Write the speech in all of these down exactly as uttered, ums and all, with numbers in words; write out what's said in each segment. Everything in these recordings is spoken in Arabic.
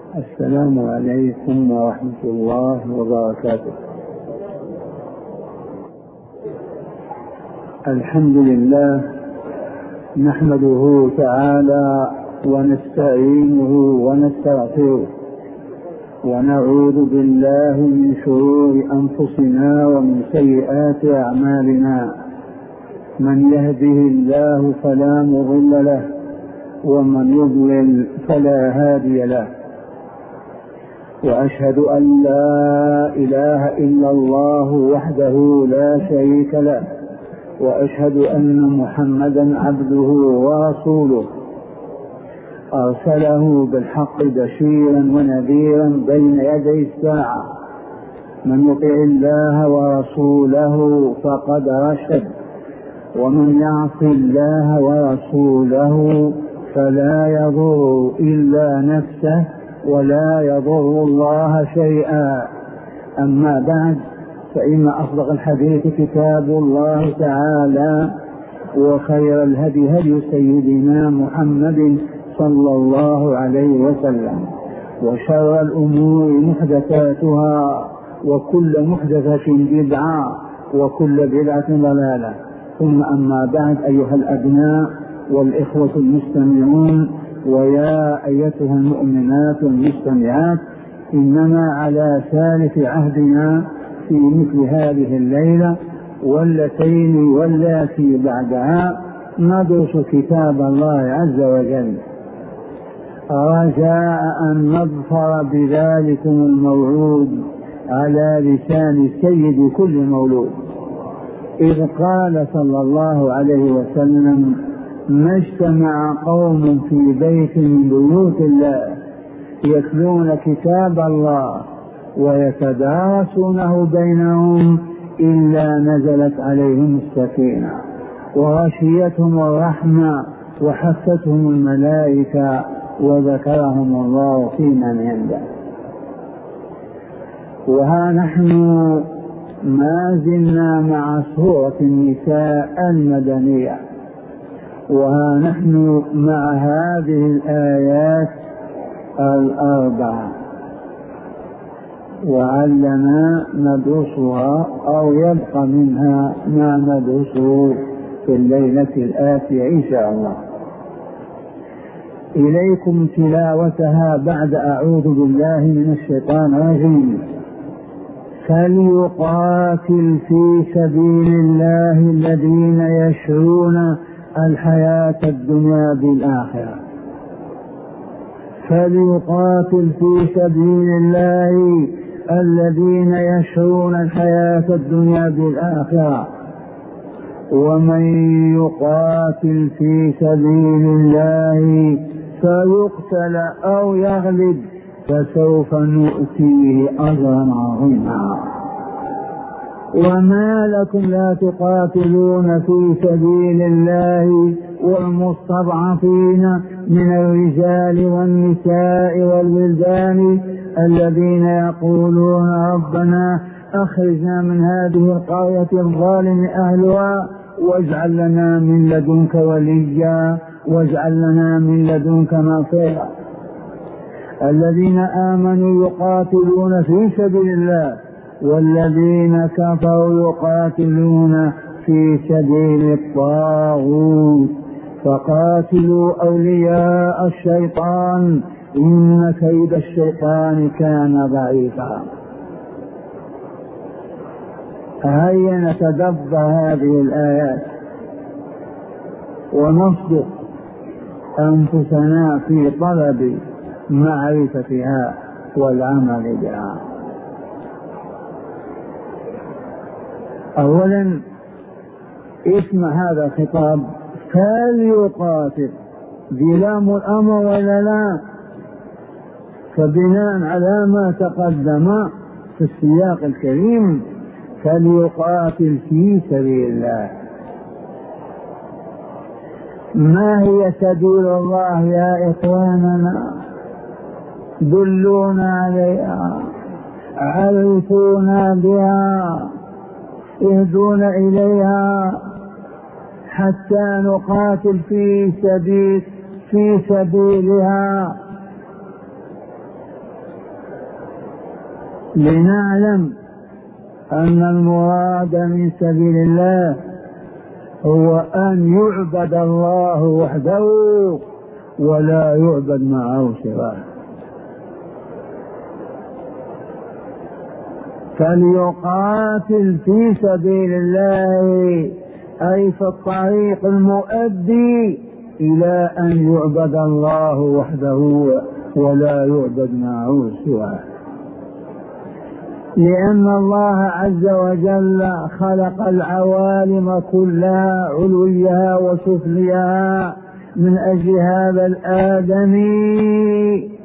السلام عليكم ورحمة الله وبركاته. الحمد لله نحمده تعالى ونستعينه ونستغفره ونعوذ بالله من شرور أنفسنا ومن سيئات أعمالنا، من يهده الله فلا مضل له ومن يضلل فلا هادي له، وأشهد أن لا إله إلا الله وحده لا شريك له، وأشهد أن محمدا عبده ورسوله أرسله بالحق بشيرا ونذيرا بين يدي الساعة، من يطع الله ورسوله فقد رشد، ومن يعص الله ورسوله فلا يضر إلا نفسه ولا يضر الله شيئا. أما بعد، فإن أصدق الحديث كتاب الله تعالى، وخير الهدي هدي سيدنا محمد صلى الله عليه وسلم، وشر الأمور محدثاتها، وكل محدثة بدعة، وكل بدعة ضلالة. ثم أما بعد، أيها الأبناء والإخوة المستمعون، ويا أيتها المؤمنات المستمعات، إننا على ثالث عهدنا في مثل هذه الليلة واللتين واللاتي بعدها ندرس كتاب الله عز وجل، رجاء أن نظفر بذلكم الموعود على لسان سيد كل مولود، إذ قال صلى الله عليه وسلم: ما اجتمع قوم في بيت من بيوت الله يتلون كتاب الله ويتدارسونه بينهم إلا نزلت عليهم السكينة وغشيتهم الرحمة وحفتهم الملائكة وذكرهم الله في من عنده. وها نحن ما زلنا مع سورة النساء المدنية، وها نحن مع هذه الآيات الأربعة، وعلنا ندرسها أو يبقى منها ما ندرسه في الليلة الآتية إن شاء الله. إليكم تلاوتها بعد أعوذ بالله من الشيطان الرجيم. فليقاتل في سبيل الله الذين يشرون الحياة الدنيا بالآخرة. فليقاتل في سبيل الله الذين يشرون الحياة الدنيا بالآخرة، ومن يقاتل في سبيل الله فيقتل أو يغلب فسوف نؤتيه أجرا عظيما. وما لكم لا تقاتلون في سبيل الله والمستضعفين من الرجال والنساء والولدان الذين يقولون ربنا أخرجنا من هذه القرية الظالم أهلها واجعل لنا من لدنك وليا واجعل لنا من لدنك نصيرا. الذين آمنوا يقاتلون في سبيل الله والذين كفروا يقاتلون في سبيل الطاغوت فقاتلوا أولياء الشيطان إن كيد الشيطان كان ضعيفا. هيا نتدبر هذه الآيات ونصدق أنفسنا في طلب معرفتها والعمل بها. أولا، اسم هذا الخطاب فليقاتل، بلام الأمر ولا لا؟ فبناء على ما تقدم في السياق الكريم فليقاتل في سبيل الله. ما هي سبيل الله يا إخواننا؟ دلونا عليها، عرفونا بها، اهدونا إليها حتى نقاتل في سبيل في سبيلها. لنعلم أن المراد من سبيل الله هو أن يعبد الله وحده ولا يعبد معه سواه. فليقاتل في سبيل الله أي في الطريق المؤدي إلى أن يعبد الله وحده ولا يعبد معه سواه، لأن الله عز وجل خلق العوالم كلها علويها وسفليها من أجل هذا الآدمي،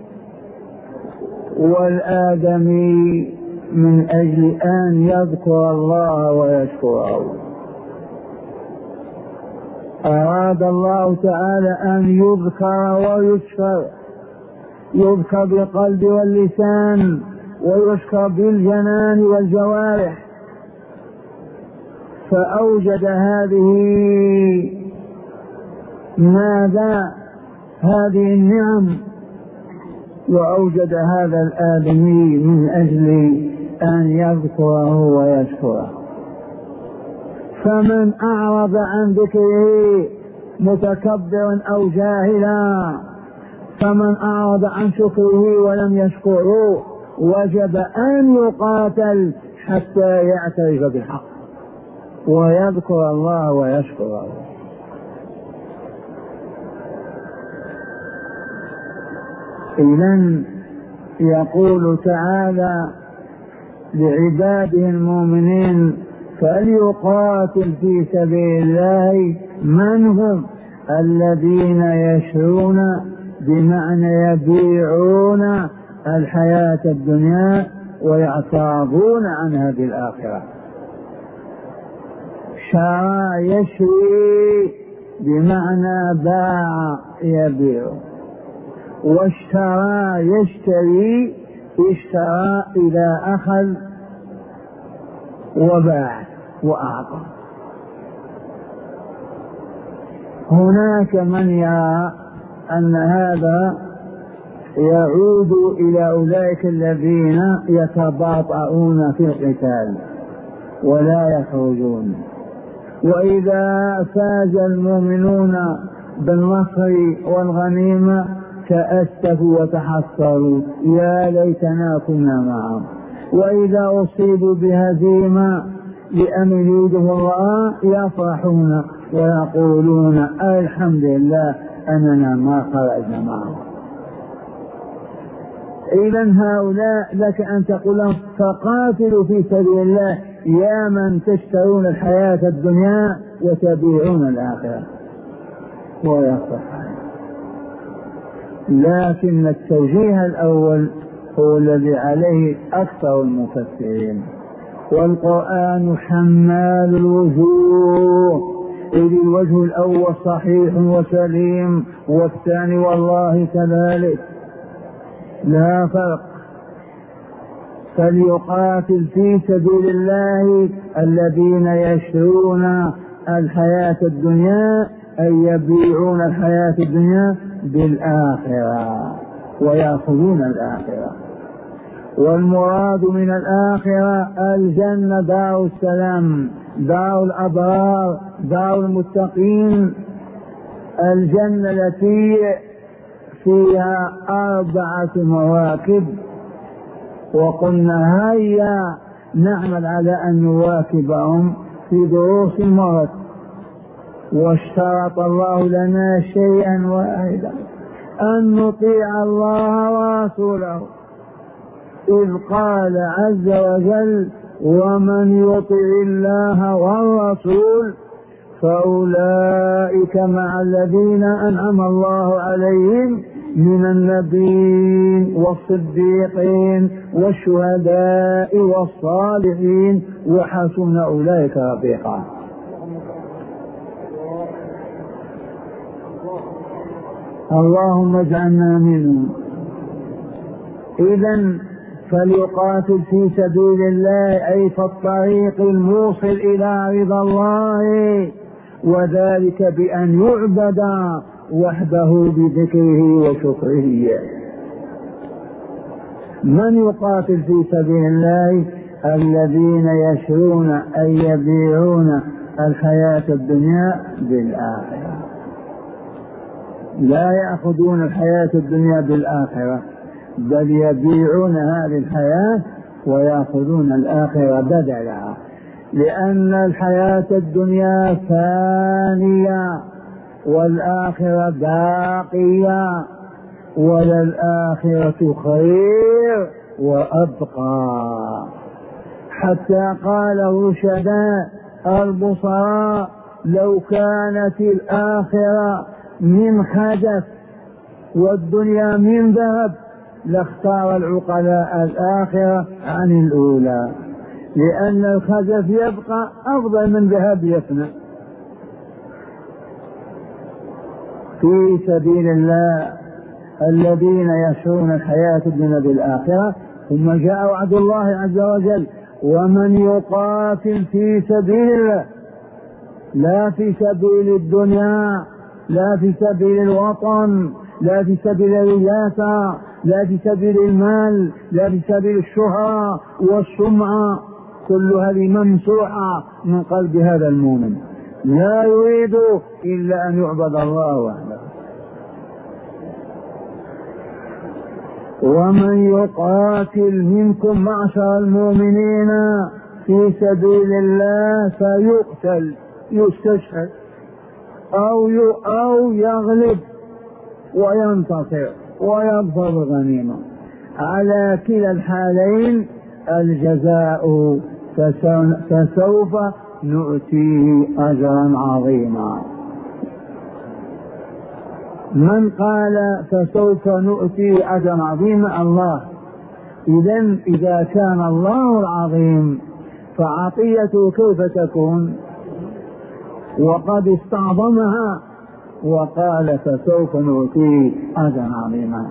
والآدمي من أجل أن يذكر الله ويشكره. أراد الله تعالى أن يذكر ويشكر، يذكر بالقلب واللسان ويشكر بالجنان والجوارح، فأوجد هذه ماذا؟ هذه النعم، وأوجد هذا الآدمي من أجل أن يذكره ويشكره. فمن أعرض عن ذكره متكبرا أو جاهلا، فمن أعرض عن شكره ولم يشكره وجب أن يقاتل حتى يعترف بالحق ويذكر الله ويشكره. إذن يقول تعالى لعباده المؤمنين: فليقاتل في سبيل الله من هم الذين يشرون، بمعنى يبيعون الحياة الدنيا ويعتاضون عنها بالآخرة. شرى يشري بمعنى باع يبيع، واشترى يشتري اشترى إذا أخذ وباع وأعطى. هناك من يرى أن هذا يعود إلى أولئك الذين يتباطؤون في القتال ولا يخرجون، وإذا فاز المؤمنون بالنصر والغنيمة تأسفوا وتحسروا: يا ليتنا كنا معهم. وإذا أصيبوا بهزيمة لأن يريده الله يفرحون ويقولون: الحمد لله أننا ما خرجنا معهم. إذن هؤلاء لك أن تقول لهم: فقاتلوا في سبيل الله يا من تشترون الحياة الدنيا وتبيعون الآخرة. ويصح، لكن التوجيه الأول هو الذي عليه أكثر المفسرين. والقرآن حمال الوجوه، إذ الوجه الأول صحيح وسليم والثاني والله كذلك، لا فرق. فليقاتل في سبيل الله الذين يشرون الحياة الدنيا، أي يبيعون الحياة الدنيا بالآخرة ويأخذون الآخرة. والمراد من الآخرة الجنة، دار السلام، دار الأبرار، دار المتقين، الجنة التي فيها أربعة مواكب. وقلنا هيا نعمل على أن نواكبهم في دروس مرت. واشترط الله لنا شيئا واحدا: أن نطيع الله ورسوله، إذ قال عز وجل: ومن يطع الله والرسول فأولئك مع الذين أنعم الله عليهم من النبيين والصديقين والشهداء والصالحين وحسن أولئك رفيقا. اللهم اجعلنا منهم. إذن فليقاتل في سبيل الله، أي في الطريق الموصل إلى رضا الله، وذلك بأن يعبد وحده بذكره وشكره. من يقاتل في سبيل الله؟ الذين يشرون أي يبيعون الحياة الدنيا بالآخرة، لا يأخذون الحياة الدنيا بالآخرة، بل يبيعون هذه الحياة ويأخذون الآخرة بدلها، لأن الحياة الدنيا فانية والآخرة باقية، وللآخرة خير وأبقى. حتى قال الرشداء البصراء: لو كانت الآخرة من خزف والدنيا من ذهب لاختار العقلاء الآخرة عن الأولى، لأن الخزف يبقى أفضل من ذهب يفنى. في سبيل الله الذين يشرون الحياة الدنيا بالآخرة. ثم جاء وعد الله عز وجل: ومن يقاتل في سبيل الله، لا في سبيل الدنيا، لا في سبيل الوطن، لا في سبيل الرياسة، لا في سبيل المال، لا في سبيل الشهرة والسمعة، كل هذه ممسوحة من قلب هذا المؤمن، لا يريد إلا أن يعبد الله وحده. ومن يقاتل منكم معشر المؤمنين في سبيل الله فيقتل، يستشهد أو أو يغلب وينتصر ويظفر بالغنيمة، على كلا الحالين الجزاء فسوف نؤتيه أجرا عظيما. من قال فسوف نؤتيه أجرا عظيما؟ الله. إذن إذا كان الله العظيم فعطيته كيف تكون؟ وقد استعظمها وقال فسوف نؤتيه أجرا عظيما.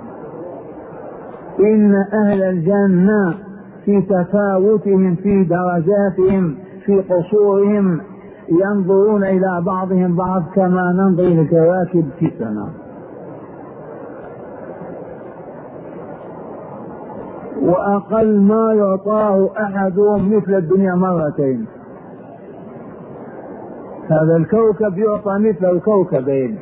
إن أهل الجنة في تفاوتهم في درجاتهم في قصورهم ينظرون إلى بعضهم بعض كما ننظر إلى الكواكب في السماء، وأقل ما يعطاه أحدهم مثل الدنيا مرتين، هذا الكوكب يعطى مثل الكوكبين.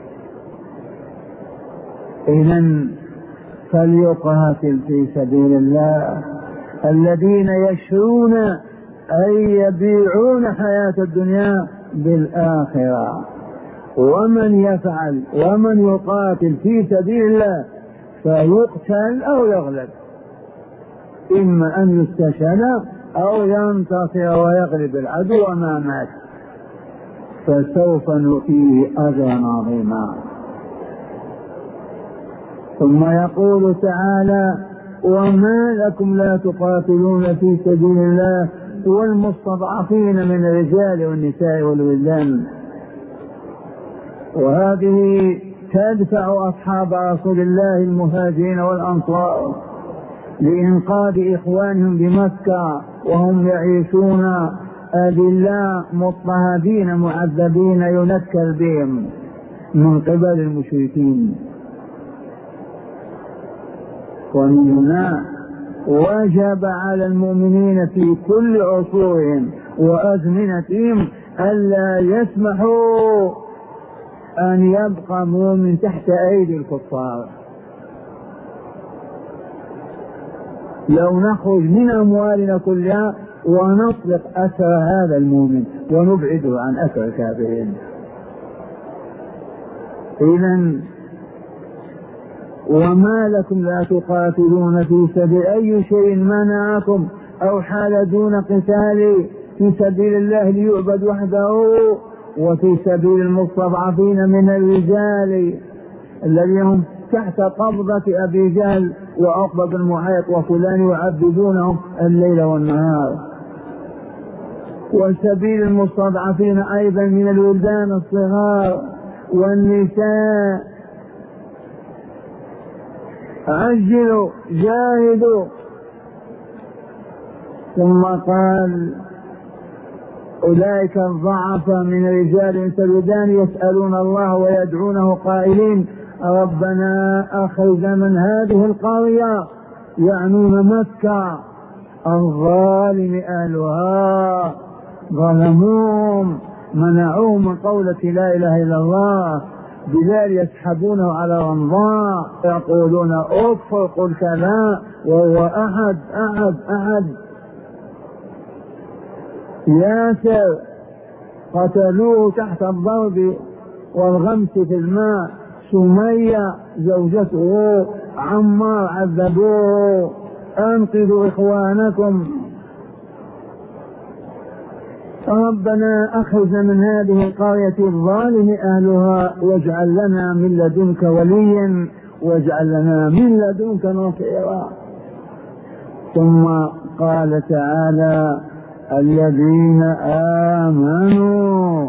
إذن فليقاتل في سبيل الله الذين يشرون أي يبيعون حياة الدنيا بالآخرة. ومن يفعل ومن يقاتل في سبيل الله فيقتل أو يغلب، إما أن يستشهد أو ينتصر ويغلب العدو وما مات، فسوف نؤتيه أجرا عظيما. ثم يقول تعالى: وما لكم لا تقاتلون في سبيل الله والمستضعفين من الرجال والنساء والولدان. وهذه تدفع أصحاب رسول الله المهاجرين والأنصار لإنقاذ إخوانهم بمكة وهم يعيشون أذلاء مضطهدين معذبين ينكل بهم من قبل المشركين. ومن هنا وجب على المؤمنين في كل عصورهم وأزمنتهم ألا يسمحوا أن يبقى مؤمن تحت أيدي الكفار. لو نخرج من أموالنا كلها ونطلق أثر هذا المؤمن ونبعده عن أثر الكافرين. إذن وما لكم لا تقاتلون في سبيل أي شيء منعكم أو حال دون قتال في سبيل الله ليعبد وحده، وفي سبيل المستضعفين من الرجال الذين هم تحت قبضة أبي جهل وعقبة بن معيط وفلان يعبدونهم الليل والنهار، وسبيل المستضعفين أيضا من الولدان الصغار والنساء. عجلوا جاهدوا. ثم قال: أولئك الضعف من رجال سلودان يسألون الله ويدعونه قائلين ربنا أخرجنا من هذه القرية يعنون مكة الظالم أهلها، ظلموهم منعوهم من قولة لا إله إلا الله، بذلك يسحبونه على رمضاء يقولون أكفر قل كذا وهو أحد أحد أحد. ياسر قتلوه تحت الضرب والغمس في الماء، سمية زوجته، عمار عذبوه، أنقذوا إخوانكم. ربنا أخرجنا من هذه القرية الظالم أهلها واجعل لنا من لدنك وليا واجعل لنا من لدنك نصيرا. ثم قال تعالى الذين آمنوا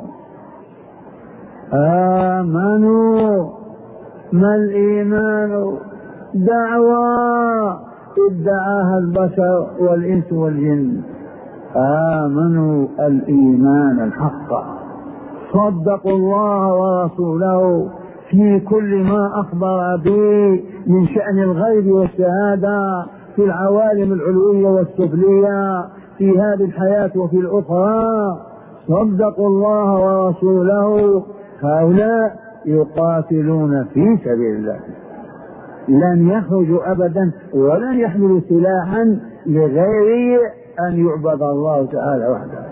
آمنوا. ما الإيمان؟ دعوة ادعاها البشر والإنس والجن. آمنوا الإيمان الحق، صدقوا الله ورسوله في كل ما أخبر به من شأن الغيب والشهادة في العوالم العلوية والسفلية في هذه الحياة وفي الأخرى. صدقوا الله ورسوله. هؤلاء يقاتلون في سبيل الله، لن يخرجوا أبدا ولن يحملوا سلاحا لغير أن يعبد الله تعالى وحده.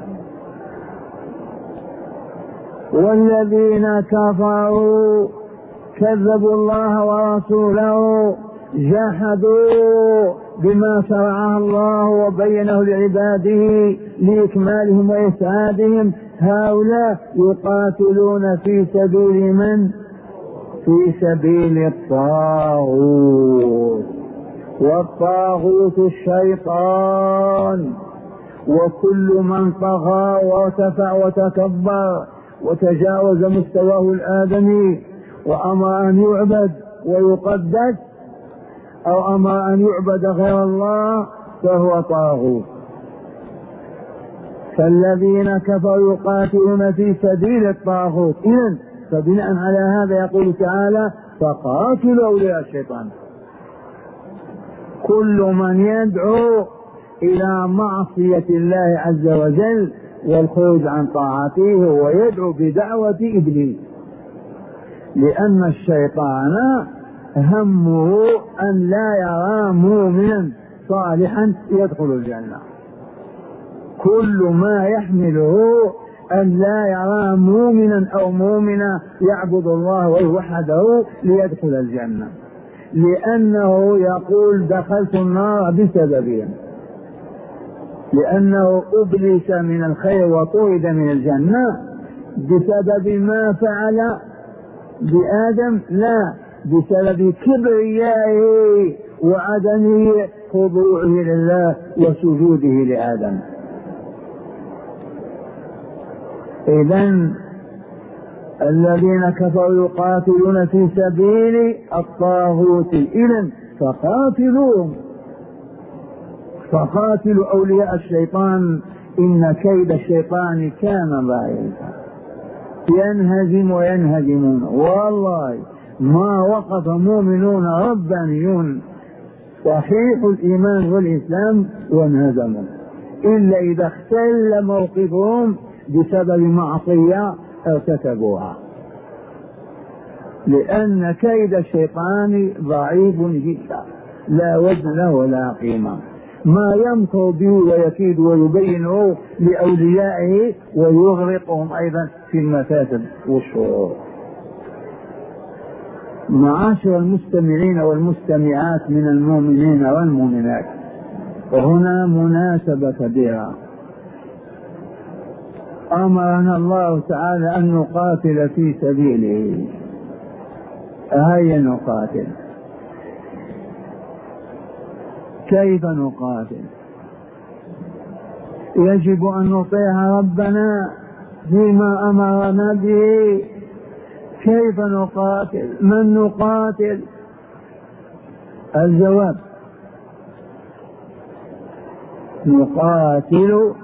والذين كفروا كذبوا الله ورسوله، جحدوا بما شرعه الله وبينه لعباده لإكمالهم وإسعادهم. هؤلاء يقاتلون في سبيل من؟ في سبيل الطاغوت، والطاغوت الشيطان، وكل من طغى وارتفع وتكبر وتجاوز مستواه الآدمي وأمر أن يعبد ويقدس أو أمر أن يعبد غير الله فهو طاغوت. فالذين كفروا يقاتلون في سبيل الطاغوت. إذن فبناء على هذا يقول تعالى فقاتلوا أولياء الشيطان. كل من يدعو إلى معصية الله عز وجل والخروج عن طاعته ويدعو بدعوة إبليس، لأن الشيطان همه أن لا يرى مؤمنا صالحا يدخل الجنة. كل ما يحمله أن لا يرى مؤمنا أو مؤمنا يعبد الله ويوحده ليدخل الجنة، لأنه يقول دخلت النار بسببهم، لأنه أبلس من الخير وطرد من الجنة بسبب ما فعل بآدم، لا بسبب كبريائه وعدم خضوعه لله وسجوده لآدم. إذن الذين كفروا يقاتلون في سبيل الطاغوت. إذن فقاتلوهم، فقاتلوا أولياء الشيطان إن كيد الشيطان كان ضعيفا. ينهزم وينهزمون، والله ما وقف مؤمنون ربانيون صحيح الإيمان والإسلام وانهزموا إلا إذا اختل موقفهم بسبب معصية ارتكبوها، لأن كيد الشيطان ضعيف جدا لا وزن له ولا قيمة. ما يمكر به ويكيد ويبينه لأوليائه ويغرقهم أيضا في المفاسد والشرور. معاشر المستمعين والمستمعات من المؤمنين والمؤمنات، وهنا مناسبة كبيرة. أمرنا الله تعالى أن نقاتل في سبيله. هيا نقاتل. كيف نقاتل؟ يجب أن نطيع ربنا فيما أمرنا به. كيف نقاتل؟ من نقاتل؟ الجواب نقاتل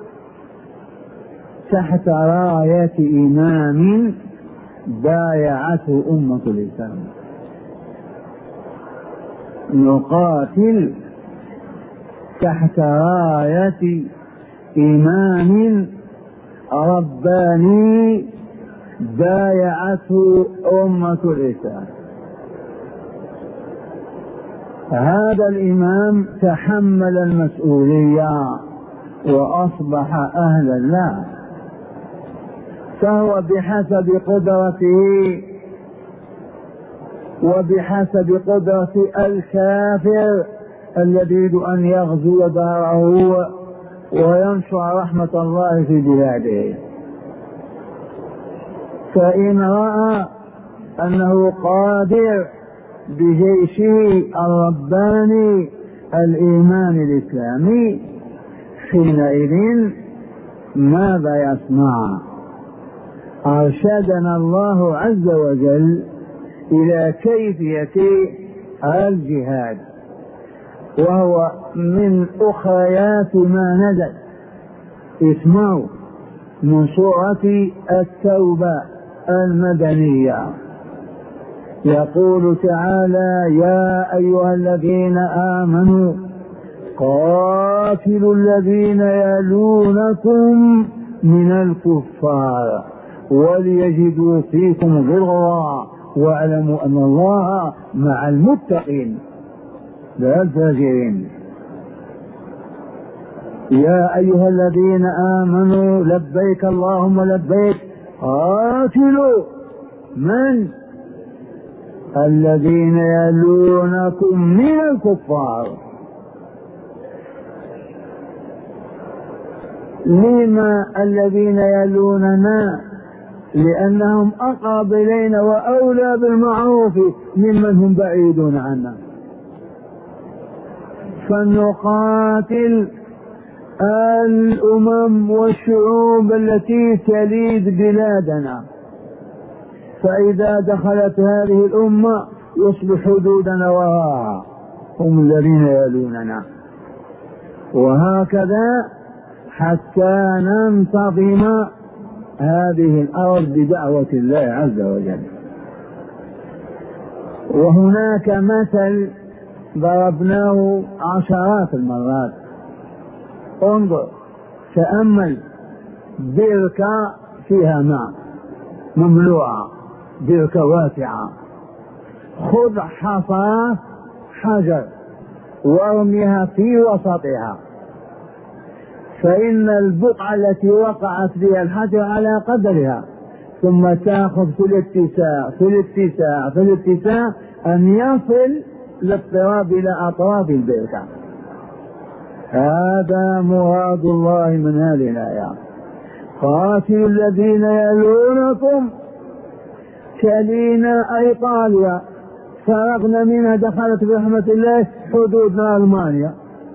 تحت راية إمام بايعته أمة الإسلام. نقاتل تحت راية إمام رباني بايعته أمة الإسلام. هذا الإمام تحمل المسؤولية وأصبح أهلا له، فهو بحسب قدرته وبحسب قدرة الكافر الذي يريد أن يغزو داره وينشر رحمة الله في بلاده، فإن رأى أنه قادر بجيشه الرباني الإيمان الإسلامي حينئذ ماذا يصنع؟ أرشدنا الله عز وجل إلى كيفية الجهاد، وهو من أخريات ما نزل. اسمعوا من سورة التوبة المدنية، يقول تعالى: يا أيها الذين آمنوا قاتلوا الذين يلونكم من الكفار وليجدوا فيكم غلظة واعلموا أن الله مع المتقين لا الفاجرين. يا أيها الذين آمنوا لبيك اللهم لبيك قاتلوا من الذين يلونكم من الكفار. لما الذين يلوننا؟ لأنهم أقرب إلينا وأولى بالمعروف ممن هم بعيدون عنا، فلنقاتل الأمم والشعوب التي تليد بلادنا، فإذا دخلت هذه الأمة يصبح حدودنا وراءها هم الذين يلوننا، وهكذا حتى ننتظم هذه الأرض بدعوة الله عز وجل. وهناك مثل ضربناه عشرات المرات. انظر، تأمل بركة فيها ماء مملوءة، بركة واسعة، خذ حصى حجر وارميها في وسطها، فإن البقعة التي وقعت بها الحجر على قدرها، ثم تأخذ في الاتساع في الاتساع في الاتساع أن يصل الاضطراب إلى أطراف البركة. هذا مراد الله من هذه الآية: قاتلوا الذين يلونكم. كلينا أي إيطاليا فرغنا منها، دخلت برحمة الله حدودنا ألمانيا،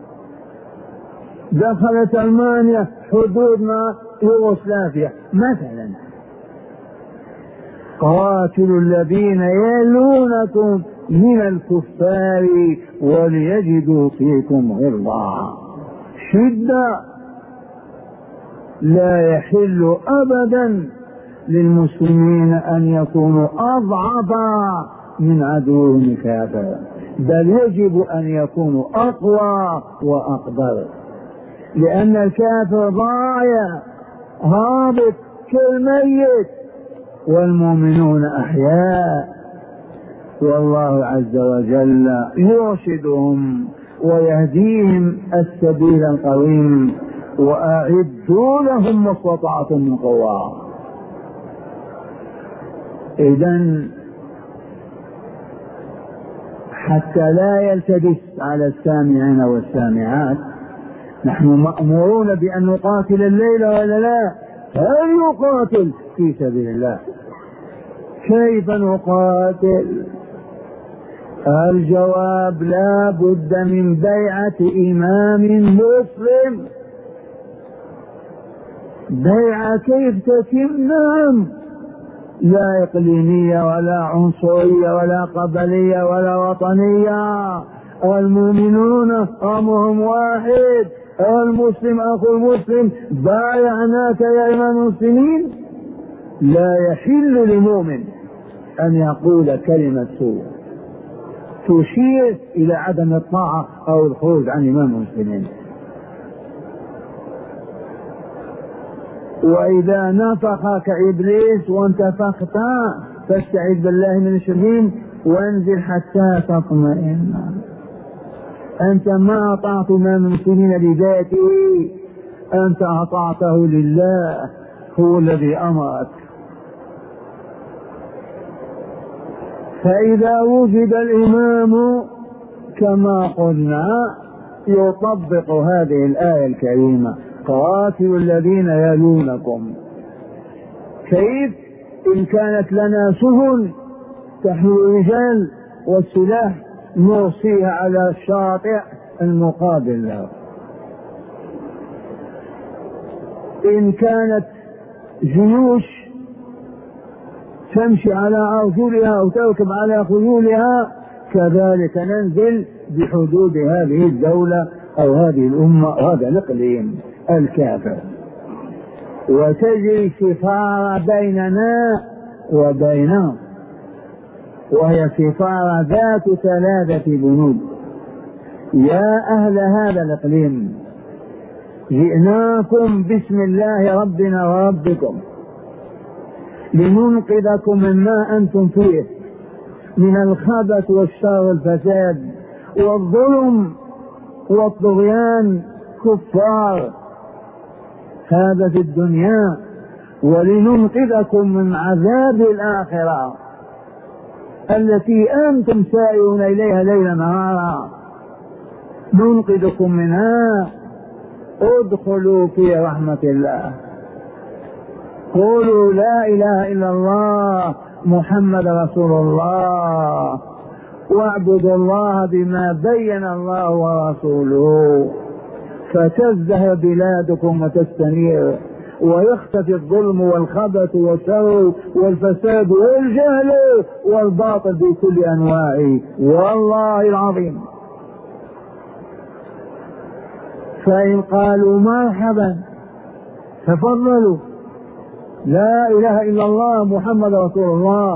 دخلت ألمانيا حدودنا يوغوسلافيا مثلا. قاتلوا الذين يلونكم من الكفار وليجدوا فيكم غلظة، شدة. لا يحل أبدا للمسلمين أن يكونوا أضعف من عدوهم الكافر، بل يجب أن يكونوا أقوى وأقدر، لأن الكافر ضايع هابط كالميت والمؤمنون أحياء، والله عز وجل يرشدهم ويهديهم السبيل القويم. وأعدوا لهم ما استطعتم من قوة. إذن حتى لا يلتبس على السامعين والسامعات، نحن مأمورون بأن نقاتل الليل ولا لا؟ هل يقاتل في سبيل الله؟ كيف نقاتل؟ الجواب: لا بد من بيعة إمام مسلم. بيعة كيف تتم؟ نعم، لا إقليمية ولا عنصرية ولا قبلية ولا وطنية، المؤمنون أمرهم واحد، المسلم أخو المسلم، بايعناك يا إمام المسلمين. لا يحل لمؤمن أن يقول كلمة سوء، تشير إلى عدم الطاعة أو الخروج عن إمام المسلمين. وإذا نفخك إبليس وانتفخت فاستعذ بالله من الشيطان وانزل حتى تطمئن. أنت ما أطعت إمام المسلمين بذاته، أنت أطعته لله، هو الذي أمرك. فإذا وجد الإمام كما قلنا يطبق هذه الآية الكريمة: قاتلوا الذين يلونكم. كيف؟ إن كانت لنا سفن تحمل الرجال والسلاح نرسيها على الشاطئ المقابل له. إن كانت جيوش تمشي على أرجلها أو تركب على خيولها كذلك ننزل بحدود هذه الدولة أو هذه الأمة وهذا الإقليم الكافر، وتجري سفارة بيننا وبينهم، وهي سفارة ذات ثلاثة بنود. يا أهل هذا الإقليم جئناكم بسم الله ربنا وربكم لننقذكم مما أنتم فيه من الخبث والشر والفساد والظلم والطغيان كفار هذا في الدنيا، ولننقذكم من عذاب الآخرة التي أنتم سائرون إليها ليلا نهارا، ننقذكم منها. ادخلوا في رحمة الله، قولوا لا إله إلا الله محمد رسول الله، واعبدوا الله بما بين الله ورسوله، فتزدهر بلادكم وتستنير ويختفي الظلم والخبث والشر والفساد والجهل والباطل بكل أنواعه والله العظيم. فإن قالوا مرحبا تفضلوا، لا إله إلا الله محمد رسول الله،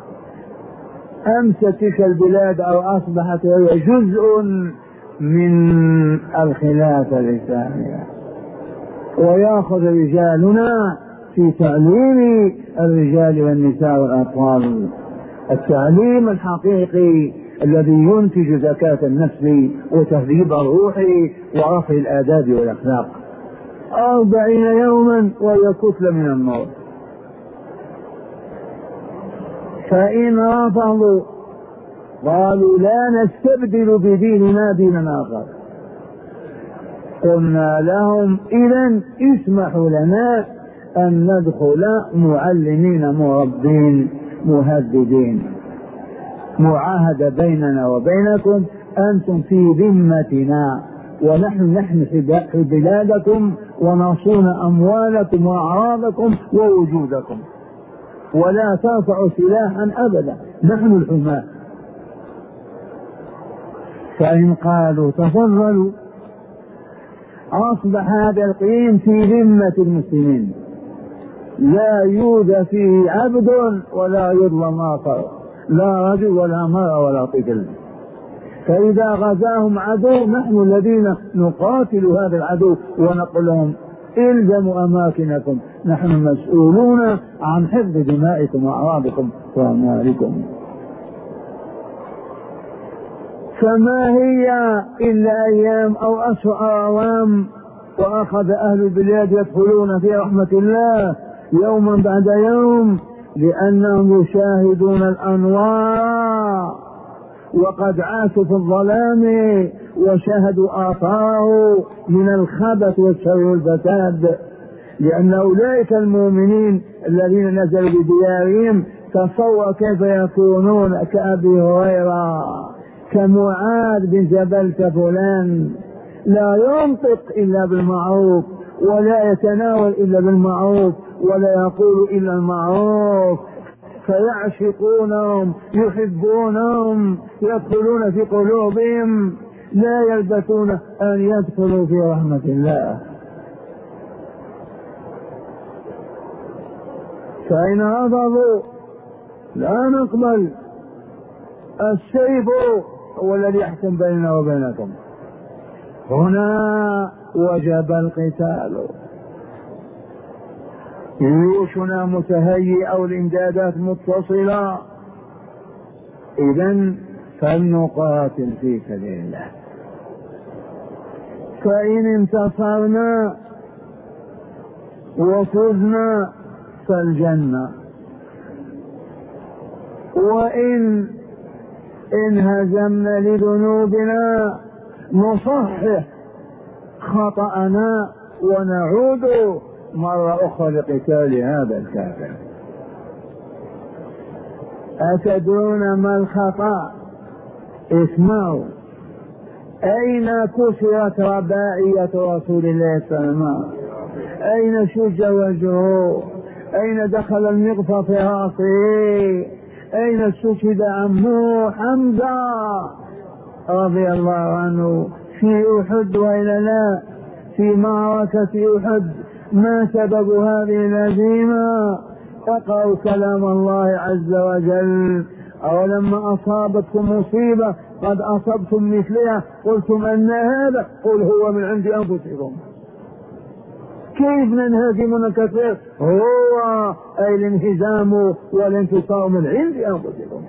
أمست تلك البلاد أو أصبحت هي جزء من الخلافة الإسلامية. ويأخذ رجالنا في تعليم الرجال والنساء والأطفال التعليم الحقيقي الذي ينتج زكاة النفس وتهذيب الروح ورفع الآداب والأخلاق. أربعين يوما وهي كتلة من النور. فإن رفضوا قالوا لا نستبدل بديننا دينا آخر، قلنا لهم إذن اسمحوا لنا أن ندخل معلمين مربين مهذبين، معاهدة بيننا وبينكم، أنتم في ذمتنا ونحن نحمي بلادكم ونصون أموالكم وأعراضكم ووجودكم، ولا ترفعوا سلاحا أبدا، نحن الحماة. فإن قالوا تفضلوا أصبح هذا القيم في ذمة المسلمين، لا يؤذى فيه عبد ولا يظلم آخر، لا رجل ولا امرأة ولا طفل. فإذا غزاهم عدو نحن الذين نقاتل هذا العدو ونقول لهم الزموا أماكنكم، نحن مسؤولون عن حفظ دمائكم وأعراضكم وأموالكم. فما هي إلا أيام أو أشهر أعوام وأخذ أهل البلاد يدخلون في رحمة الله يوما بعد يوم، لأنهم يشاهدون الأنوار وقد عاشوا في الظلام وشاهدوا آثاره من الخبث والشر والفساد. لأن أولئك المؤمنين الذين نزلوا بديارهم تصور كيف يكونون كأبي هريرة كمعاذ بن جبل كفلان، لا ينطق إلا بالمعروف ولا يتناول إلا بالمعروف ولا يقول إلا المعروف، فيعشقونهم يحبونهم يدخلون في قلوبهم، لا يلبثون أن يدخلوا في رحمة الله. فإن رفضوا لا نقبل، السيف هو الذي يحكم بيننا وبينكم. هنا وجب القتال، جيوشنا متهيئة والإمدادات متصلة، إذن فلنقاتل في سبيل الله. فإن انتصرنا وفزنا فالجنة، وإن انهزمنا لذنوبنا نصحح خطأنا ونعود مرة أخرى لقتال هذا الكافر. أتدرون ما الخطأ؟ اسمعوا. أين كسرت رباعية رسول الله صلى الله عليه وسلم؟ أين شج وجهه؟ أين دخل المغفر في رأسه؟ أين استشهد عمه حمزة رضي الله عنه في أحد وإلا لا؟ في معركة أحد ما سبب هذه الهزيمة؟ اقرأوا كلام الله عز وجل: أولما أصابتكم مصيبة قد أصبتم مثلها قلتم أن هذا، قل هو من عند أنفسكم. كيف ننهزم ونكفر؟ هو أي الانهزام والانتصار من عند أنفسكم.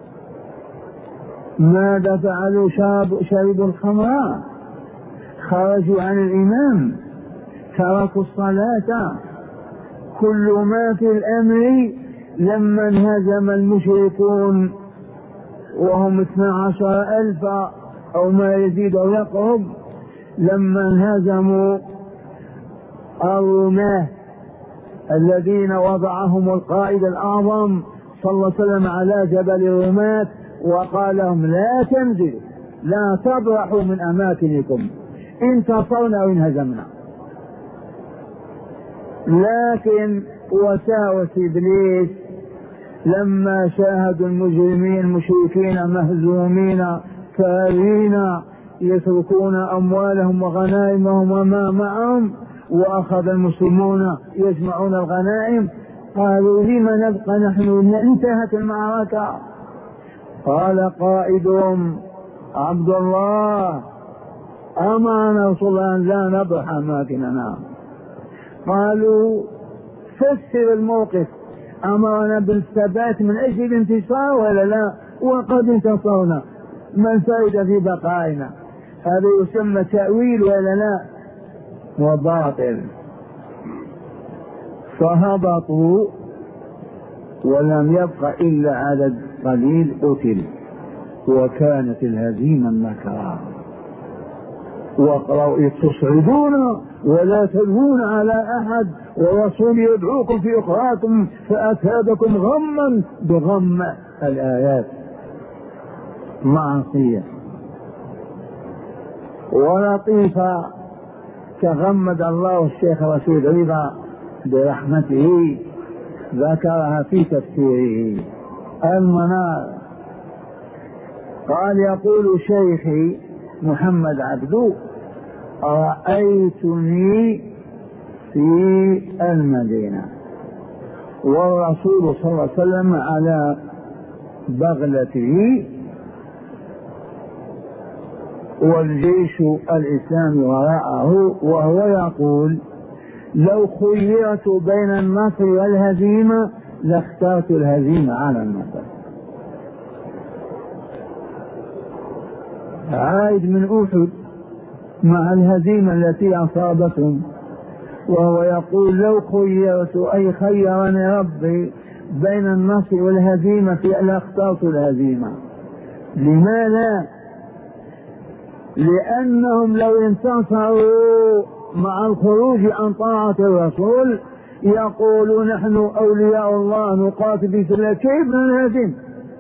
ماذا فعلوا؟ شربوا الخمر، خرجوا عن الإمام، تركوا الصلاة. كل ما في الأمر لما انهزم المشركون وهم اثنا عشر ألف أو ما يزيد أو يقرب، لما انهزموا الرماة الذين وضعهم القائد الأعظم صلى الله عليه وسلم على جبل الرماة وقال لهم: لا تنزلوا، لا تبرحوا من أماكنكم، انتصرنا وانهزمنا. لكن وساوس إبليس لما شاهدوا المجرمين المشركين مهزومين كارهين يتركون أموالهم وغنائمهم وما معهم، وأخذ المسلمون يجمعون الغنائم، قالوا: لما نبقى نحن؟ انتهت المعركة. قال قائدهم عبد الله: أمرنا رسول الله أن لا نبرح أماكننا. قالوا: فسر الموقف، أمرنا بالثبات من أجل الانتصار ولا لا؟ وقد انتصرنا، ما الفائدة في بقائنا؟ هذا يسمى تأويل ولا لا؟ وباطل. فهبطوا ولم يبق إلا عدد قليل قتل، وكانت الهزيمة النكرة. واقرأوا: إذ تصعدون ولا تلوون على أحد والرسول يدعوكم في أخراكم فأثابكم غما بغم. الآيات معصية ولطيفة تغمد الله الشيخ رشيد رضا برحمته، ذكرها في تفسيره المنار. قال: يقول شيخي محمد عبدو: رأيتني في المدينة والرسول صلى الله عليه وسلم على بغلته والجيش الإسلامي وراءه، وهو يقول: لو خيرت بين النصر والهزيمة لاخترت الهزيمة على النصر. عائد من أحد مع الهزيمة التي أصابتهم، وهو يقول: لو خيرت أي خيرني ربي بين النصر والهزيمة لاخترت الهزيمة. لماذا؟ لأنهم لو انتصروا مع الخروج عن طاعة الرسول يقولوا: نحن أولياء الله نقاتل في سبيل الله، كيف ننهزم؟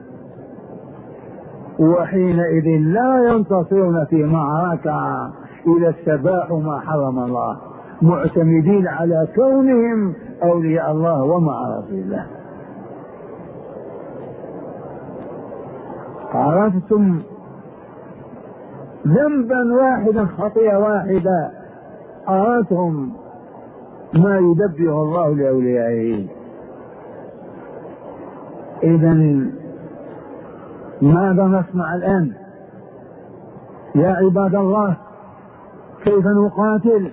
وحينئذ لا ينتصرون في معركة إذا استباحوا ما حرم الله، معتمدين على كونهم أولياء الله ومع رسول الله. عرفتم ذنبا واحدا، خطيئة واحدة، أراتهم ما يدبر الله لأوليائه. إذن ماذا نصنع الآن يا عباد الله؟ كيف نقاتل؟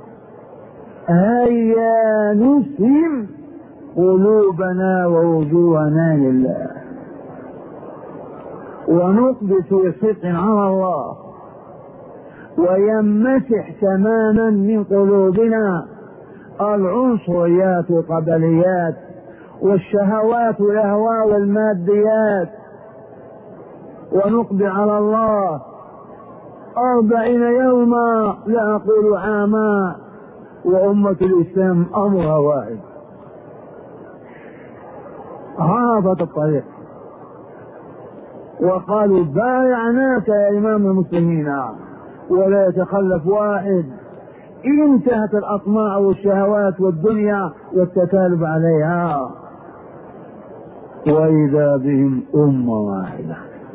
هيا نسلم قلوبنا ووجوهنا لله ونقبل في صدق على الله، ويمسح تماما من قلوبنا العنصريات والقبليات والشهوات والأهواء والماديات، ونقبل على الله أربعين يوما، لا أقول عاما، وأمة الإسلام أمرها واحد، عرفت الطريق وقالوا بايعناك يا إمام المسلمين ولا يتخلف واحد. انتهت الأطماع والشهوات والدنيا والتكالب عليها، وإذا بهم أمة واحدة.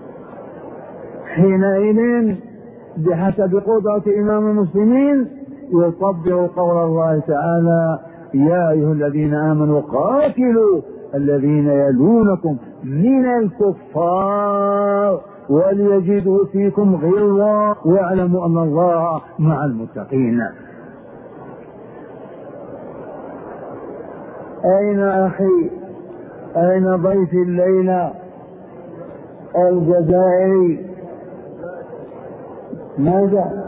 حينئذ بحسب قدرة إمام المسلمين يطبق قول الله تعالى: يا أيها الذين آمنوا قاتلوا الذين يلونكم من الكفار وليجدوا فيكم غلظة واعلموا أن الله مع المتقين. أين أخي؟ أين ضيفي الليلة الجزائري؟ ماذا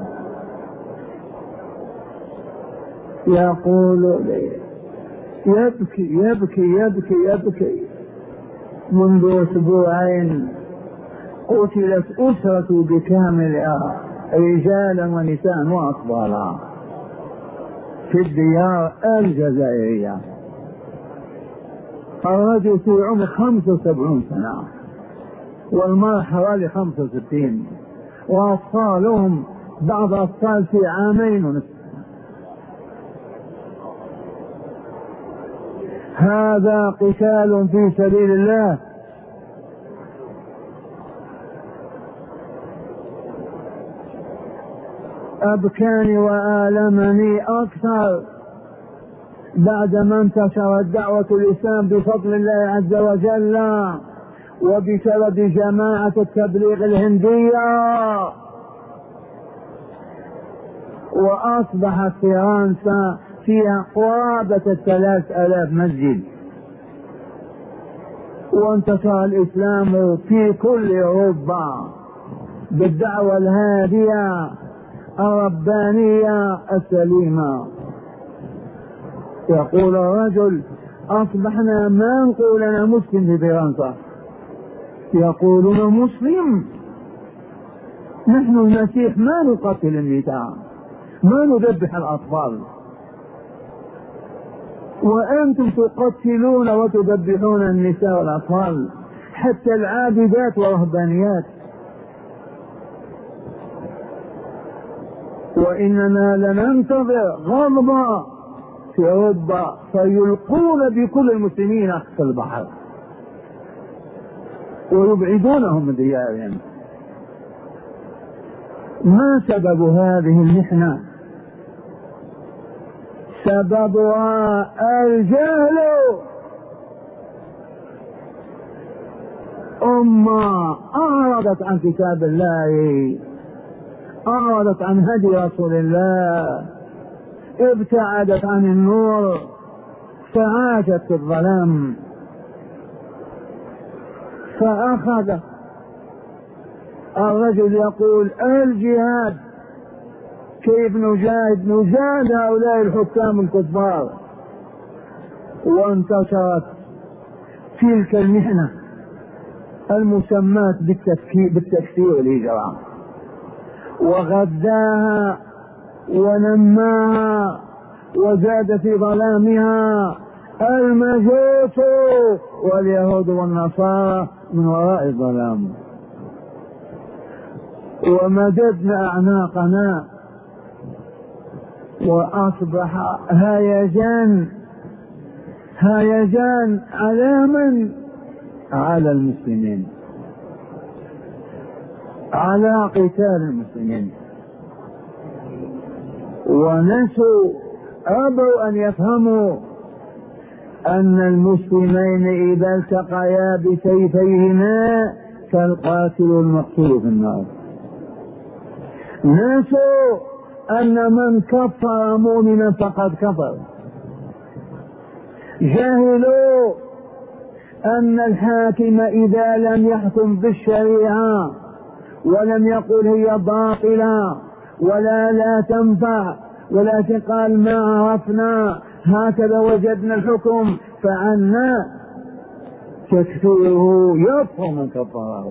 يقول لي؟ يبكي يبكي يبكي يبكي. منذ أسبوعين قتلت أسرة بكاملها، رجالا ونساء وأطفالا، في الديار الجزائرية. الرجل في عمر خمسة وسبعين سنة والمرأة حوالي خمسة وستين، وأطفالهم بعض أطفال في عامين ونصف. هذا قتال في سبيل الله. أبكاني وآلمني أكثر بعدما انتشرت دعوة الإسلام بفضل الله عز وجل وبسبب جماعة التبليغ الهندية، وأصبحت فرنسا فيها قرابة الثلاث آلاف مسجد، وانتشر الإسلام في كل أوروبا بالدعوة الهادية الربانية السليمة. يقول الرجل: أصبحنا ما نقول أنا مسلم في فرنسا، يقولون مسلم. نحن المسيح ما نقتل النساء، ما نذبح الأطفال، وأنتم تقتلون وتذبحون النساء والأطفال، حتى العابدات والرهبانيات. وإننا لننتظر غضبا في أوروبا فيلقون بكل المسلمين في البحر ويبعدونهم من ديارهم. ما سبب هذه المحنة؟ سببها الجهل. أمة أعرضت عن كتاب الله، أعرضت عن هدي رسول الله، ابتعدت عن النور، فعاشت في الظلام. فأخذ الرجل يقول: الجهاد، كيف نجاهد؟ نجاهد هؤلاء الحكام الكفار. وانتشرت تلك المحنة المسماة بالتكفير والهجرة، وغذاها ونماها وزاد في ظلامها المجوس واليهود والنصارى من وراء الظلام. ومددنا أعناقنا وأصبح هيجان هيجان على من؟ على المسلمين، على قتال المسلمين. ونسوا، أبوا أن يفهموا أن المسلمين إذا التقيا بسيفيهما فالقاتل المقتول في النار. نسوا أن من كفر مؤمنا فقد كفر. جهلوا أن الحاكم إذا لم يحكم بالشريعة ولم يقل هي باطلة ولا لا تنفع، ولكن قال ما عرفنا هكذا وجدنا الحكم فعنا، تكفيره يكفر من كفره.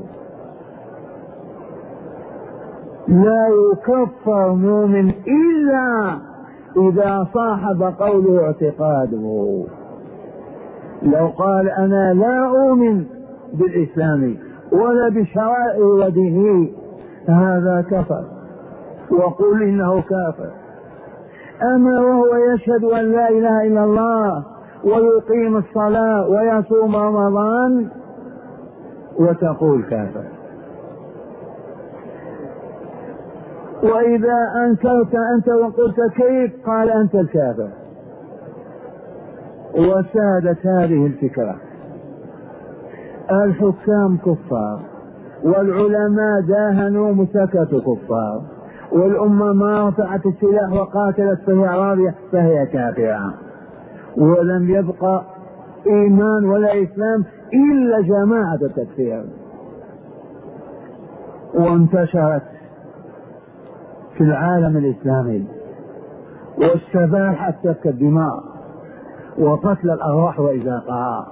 لا يكفر مؤمن إلا إذا صاحب قوله اعتقاده. لو قال أنا لا أؤمن بالإسلام ولا بشرائع ودينه هذا كفر، وقل إنه كافر. أما وهو يشهد أن لا إله إلا الله ويقيم الصلاة ويصوم رمضان وتقول كافر. وإذا أنكرت أنت وقلت كيف قال أنت الكافر. وسادت هذه الفكرة. الحكام كفار، والعلماء داهنوا مسكتوا كفار، والأمة ما رفعت السلاح وقاتلت فهي راضية فهي كافرة، ولم يبقى إيمان ولا إسلام إلا جماعة التكفير. وانتشرت في العالم الإسلامي والسفاح سفك الدماء وقتل الأرواح وإزاقها.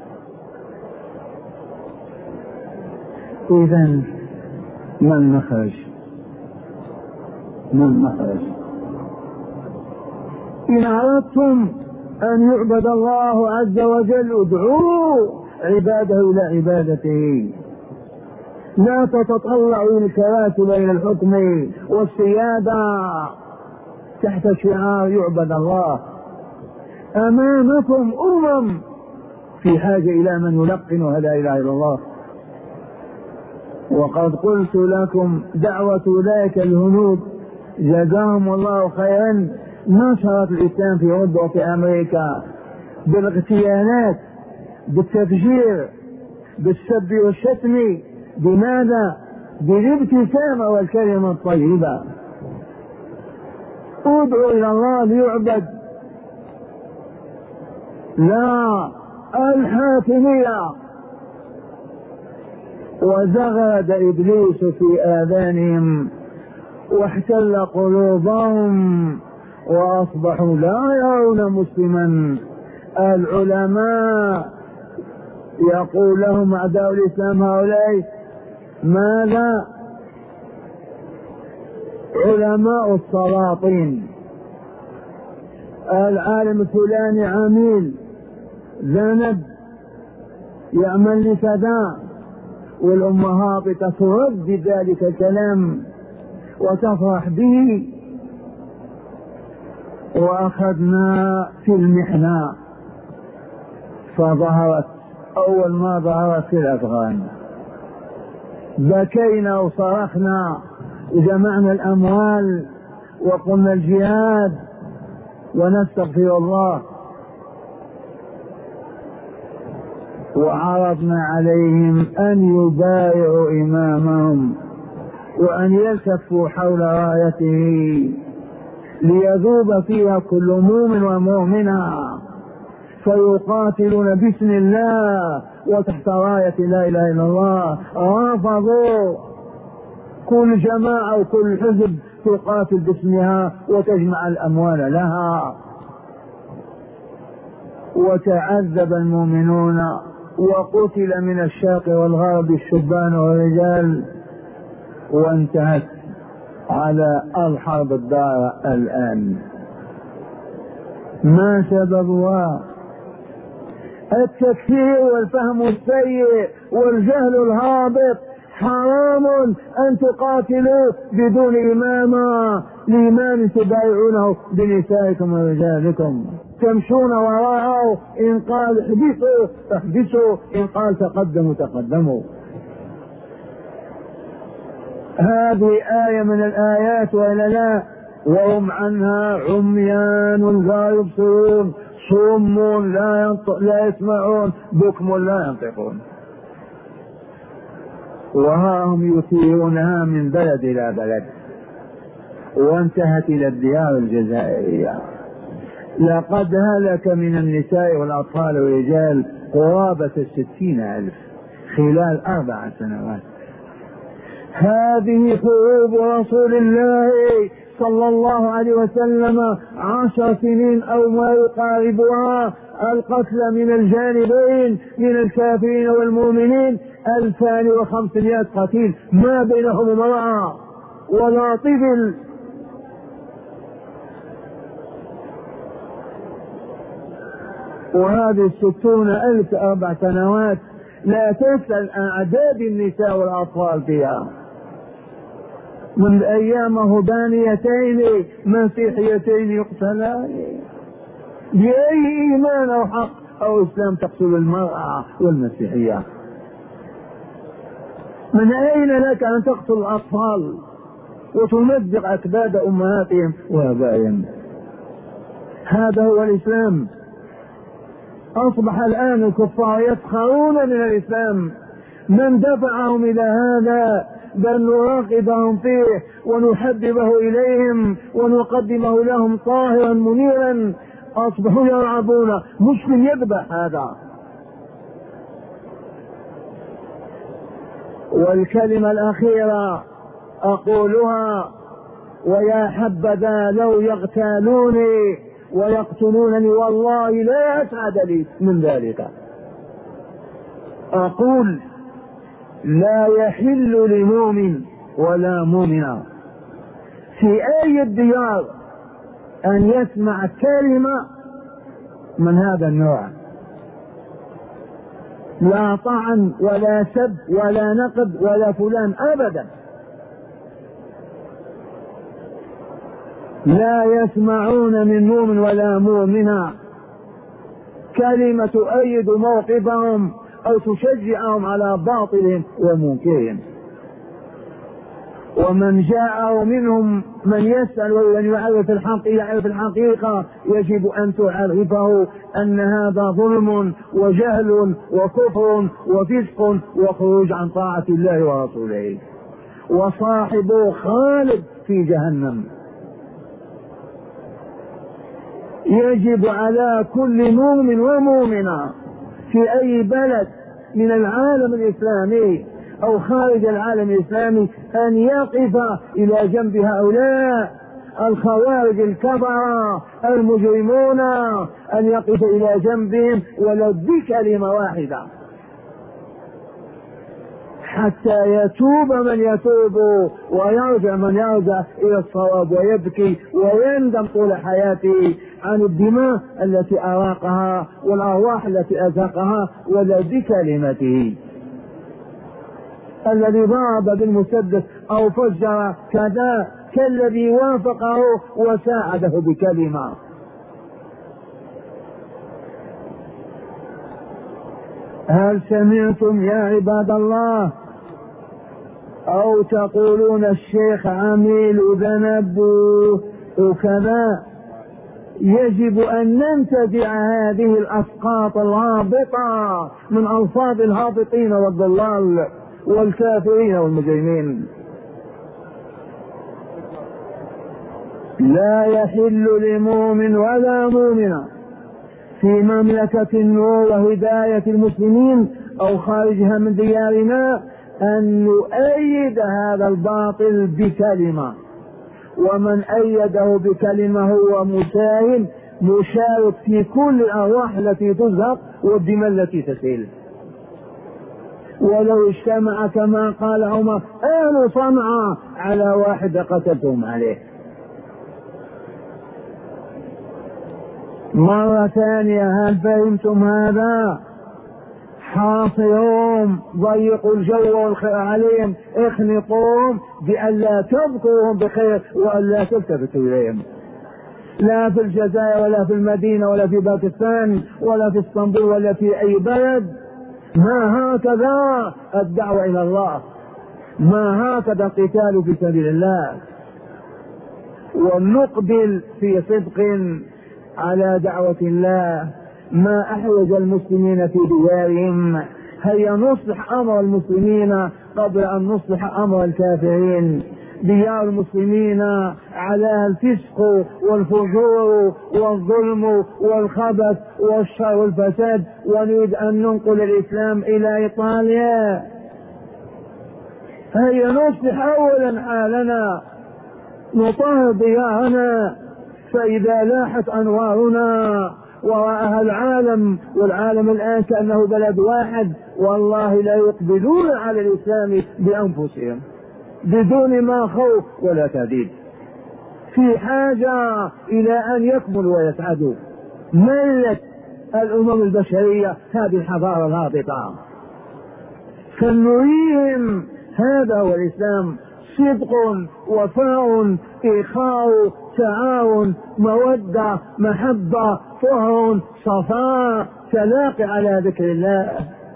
إذن ما المخرج؟ ما المخرج؟ إن أردتم أن يعبد الله عز وجل ادعوا عباده إلى عبادته، لا تتطلعوا الكراسي إلى الحكم والسيادة تحت شعار يعبد الله. أمامكم أمم في حاجة إلى من يلقن لا إله إلا الله. وقد قلت لكم دعوة أولئك الهنود جزاهم الله خيرا نشرت الإسلام في أوروبا وفي أمريكا بالاغتيالات، بالتفجير، بالسب والشتم. بماذا؟ بالابتسامة والكلمة الطيبة. ادعوا إلى الله ليعبد، لا الحاكمية. وزغرد إبليس في آذانهم واحتل قلوبهم وأصبحوا لا يرون مسلما. العلماء يقول لهم أعداء الإسلام هؤلاء ماذا؟ علماء السلاطين. العالم الفلاني عميل ذنب يعمل لكذا، والأمة هابطة تردد ذلك الكلام وتفرح به. وأخذنا في المحنة فظهرت أول ما ظهرت في الأفغان، بكينا وصرخنا وجمعنا الأموال وقمنا الجهاد ونستغفر الله، وعرضنا عليهم أن يبايعوا إمامهم وأن يلتفوا حول رايته ليذوب فيها كل مؤمن ومؤمنة، فيقاتلون باسم الله وتحت راية لا إله إلا الله. رفضوا. كل جماعة وكل حزب تقاتل باسمها وتجمع الأموال لها. وتعذب المؤمنون وقتل من الشرق والغرب الشبان والرجال، وانتهت على الحرب الدار الآن. ما سببها؟ التكفير والفهم السيء والجهل الهابط. حرام أن تقاتلوا بدون إمامة لإمام تبايعونه بنسائكم ورجالكم، تمشون وراءه، إن قال احبسوا احبسوا، إن قال تقدموا تقدموا. هذه آية من الآيات وإلا لا؟ وهم عنها عميان لا يبصرون، صم لا, لا يسمعون، بكم لا ينطقون. وها هم يثيرونها من بلد إلى بلد، وانتهت إلى الديار الجزائرية. لقد هلك من النساء والأطفال والرجال قرابة الستين ألف خلال أربع سنوات. هذه حروب رسول الله صلى الله عليه وسلم عشر سنين أو ما يقاربها، القتل من الجانبين من الكافرين والمؤمنين ألفان وخمسمائة قتيل، ما بينهم امرأة ولا طفل. وهذه الستون ألف أربع سنوات لا تسأل عن أعداد النساء والأطفال فيها، من أيام هدانيتين مسيحيتين يقتلان، بأي إيمان أو حق أو إسلام تقتل المرأة والمسيحية؟ من أين لك أن تقتل الأطفال وتمزق أكباد أمهاتهم وآبائهم؟ هذا هو الإسلام. أصبح الآن الكفار يسخرون من الإسلام. من دفعهم إلى هذا؟ بل نراقبهم فيه ونحببه إليهم ونقدمه لهم طاهرا منيرا. أصبحوا يرعبون، مسلم يذبح هذا. والكلمة الأخيرة أقولها: ويا حبذا لو يغتالوني ويقتلونني، والله لا أسعد لي من ذلك. أقول: لا يحل لمؤمن ولا مؤمنة في أي الديار أن يسمع كلمة من هذا النوع، لا طعن ولا سب ولا نقد ولا فلان أبدا. لا يسمعون من مؤمن ولا مؤمنة كلمة تؤيد موقفهم أو تشجعهم على باطلهم ومنكرهم. ومن جاءه منهم من يسأل ومن يعرف الحق يعرف الحقيقة، يجب أن تعرفه أن هذا ظلم وجهل وكفر وفسق وخروج عن طاعة الله ورسوله، وصاحبه خالد في جهنم. يجب على كل مؤمن ومؤمنة في أي بلد من العالم الإسلامي أو خارج العالم الإسلامي أن يقف إلى جنب هؤلاء الخوارج الكفرة المجرمون، أن يقف إلى جنبهم ولو بكلمة واحدة، حتى يتوب من يتوب ويرجع من يرجع إلى الصواب ويبكي ويندم طول حياته عن الدماء التي أراقها والأرواح التي أزهقها، ولا بكلمته. الذي ضرب بالمسدس أو فجر كذا كالذي وافقه وساعده بكلمة. هل سمعتم يا عباد الله؟ أو تقولون الشيخ عميل ذنب وكذا؟ يجب أن ننتزع هذه الأسقاط الهابطة من ألفاظ الهابطين والضلال والكافرين والمجرمين. لا يحل لمؤمن ولا مؤمنة في مملكة النور وهداية المسلمين أو خارجها من ديارنا أن نؤيد هذا الباطل بكلمة، ومن أيده بكلمة هو مساهم مشارك في كل الأرواح التي تزهق والدماء التي تسيل. ولو اجتمع كما قال عمر أهل صنعاء على واحد قتلتهم عليه. مرة ثانية، هل فهمتم هذا؟ حاصرهم، ضيقوا الجو والخير عليهم، اخنقوهم بأن لا تذكرهم بخير وأن لا تلتفتوا إليهم، لا في الجزائر ولا في المدينة ولا في باكستان ولا في اسطنبول ولا في أي بلد. ما هكذا الدعوة إلى الله، ما هكذا القتال في سبيل الله. ونقبل في صدق على دعوة الله. ما أحوج المسلمين في ديارهم هيا نصلح أمر المسلمين قبل أن نصلح أمر الكافرين. ديار المسلمين على الفسق والفجور والظلم والخبث والشر والفساد، ونريد أن ننقل الإسلام إلى إيطاليا. هيا نصلح أولا حالنا، نطهر ديارنا، فإذا لاحت أنوارنا ورآها العالم، والعالم الآن كأنه بلد واحد، والله لا يقبلون على الإسلام بأنفسهم بدون ما خوف ولا تهديد، في حاجة إلى أن يكملوا ويسعدوا. ملت الأمم البشرية هذه الحضارة الهابطة، فنريهم هذا هو الإسلام: صدق، وفاء، إخاء، تعاون، مودة، محبة، طهر، صفاء، تلاقي على ذكر الله.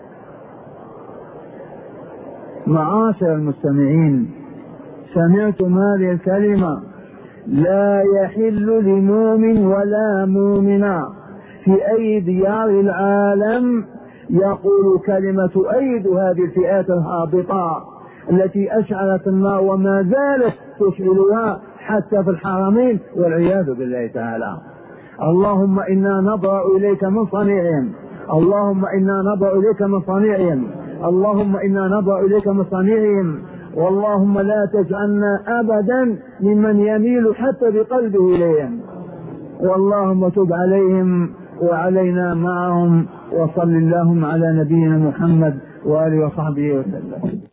معاشر المستمعين، سمعتم هذه الكلمة: لا يحل لمؤمن ولا مؤمنة في أي ديار العالم يقول كلمة أيد هذه الفئات الهابطة التي أشعلت النار وما زالت تشعلها حتى في الحرمين، والعياذ بالله تعالى. اللهم إنا نضع إليك من صنيعهم، اللهم إنا نضع إليك من صنيعهم، اللهم إنا نضع إليك من صنيعهم، واللهم لا تجعلنا أبدا ممن يميل حتى بقلبه إليهم، واللهم تب عليهم وعلينا معهم. وصل اللهم على نبينا محمد وآله وصحبه وسلم.